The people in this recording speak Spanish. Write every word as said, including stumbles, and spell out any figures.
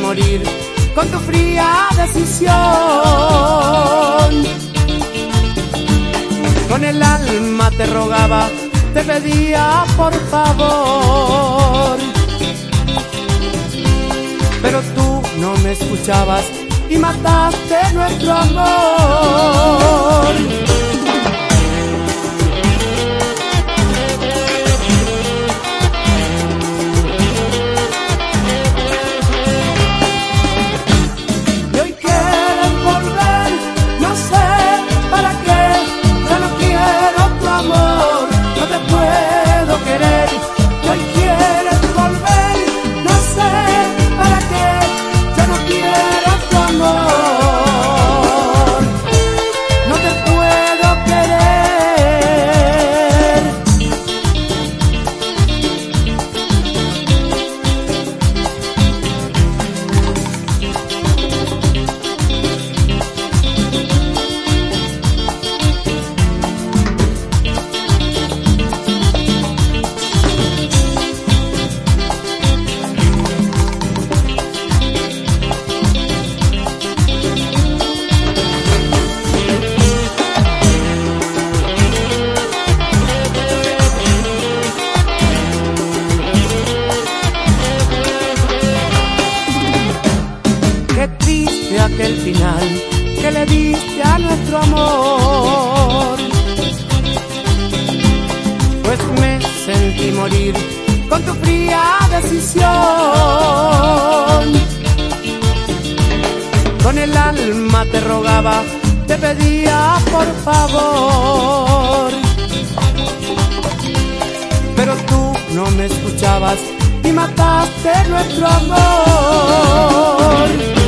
morir con tu fría decisión. Con el alma te rogaba, te pedía por favor, pero tú no me escuchabas y mataste nuestro amor. Y hoy quieres volver, no sé para qué, ya no quiero tu amor, no te puedo querer. Y hoy quieres volver, no sé para qué, ya no quiero tu amor, no te puedo querer. Qué triste aquel final que le diste a nuestro amor, pues me sentí morir con tu fría decisión. Con el alma te rogaba, te pedía por favor, pero tú no me escuchabas y mataste nuestro amor.